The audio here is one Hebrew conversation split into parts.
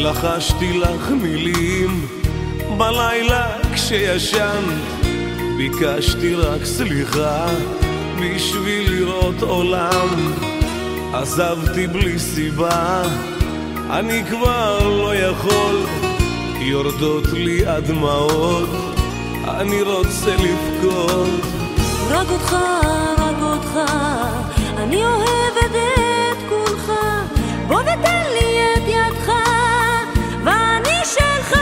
לחשתי לך מילים בלילה כשישנת, ביקשתי רק סליחה בשביל לראות עולם. עזבתי בלי סיבה, אני כבר לא יכול, יורדות לי הדמעות, אני רוצה לבכות. רק אותך, אני אוהבת את כולך, בוא ותן לי את ידך ואני שלך.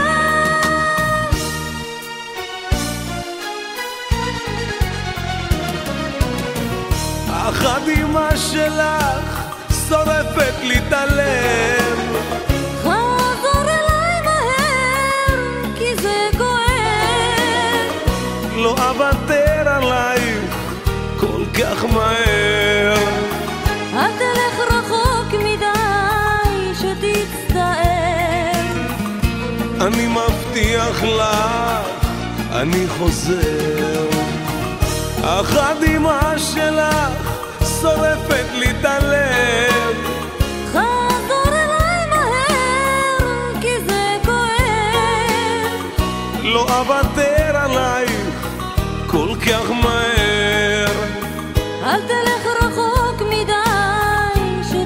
החתימה שלך שורפת לי את הלב, חזור אליי מהר כי זה כואב, לא אוותר עלייך כל כך מהר. אל תלך רחוק מדי שתצטער, אני מבטיח לך אני חוזר. החתימה שלך שורפת לי את הלב, חזור אליי מהר כי זה כואב, לא אוותר עלייך כל כך מהר. אל תלך רחוק מדי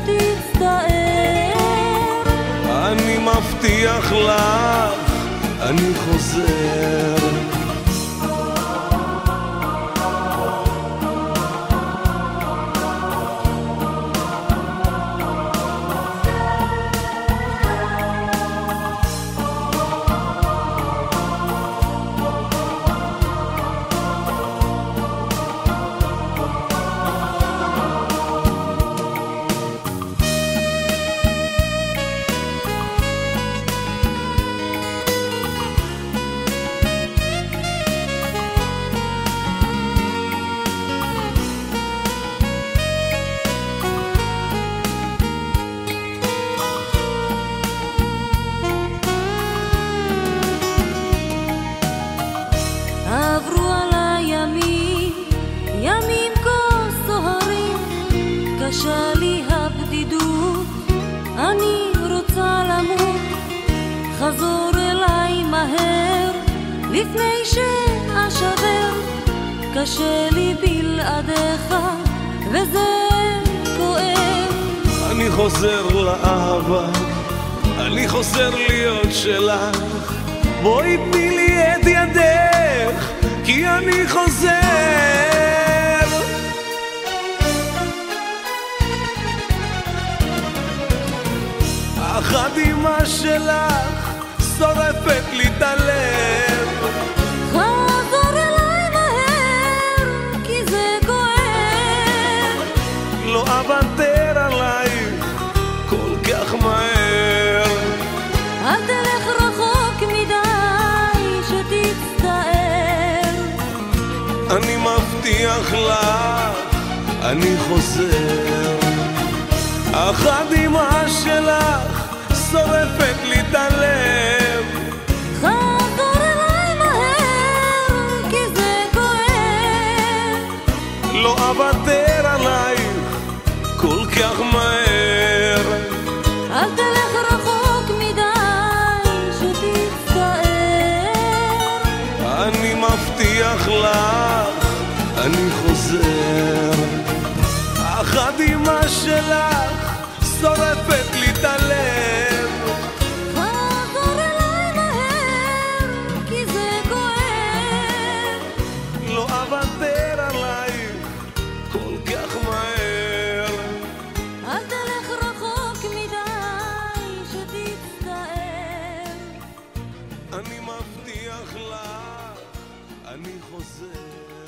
שתצטער, אני מבטיח לך אני חוזר. עברו עליי ימים כה סוערים, קשה לי הבדידות, אני רוצה למות, חזור אליי מהר לפני שאשבר, קשה לי בלעדיך וזה כואב. אני חוזר לאהבה, אני חוזר להיות שלך, בואי תני לי את ידך כי אני חוזר. החתימה שלך שורפת לי את הלב, חזור אליי מהר כי זה כואב, לא אוותר עלייך כל כך מהר. אל תלך רחוק מדי שתצטער, אני מבטיח לך אני חוזר. החתימה שלך שורפת לי את הלב, חזור אליי מהר כי זה כואב, לא אוותר עלייך כל כך מהר. אל תלך רחוק מדי שתצטער, אני מבטיח לך אני חוזר. החתימה שלך שורפת לי את הלב, חזור אליי מהר כי זה כואב, לא אוותר עלייך כל כך מהר. אל תלך רחוק מדי שתצטער, אני מבטיח לך אני חוזר.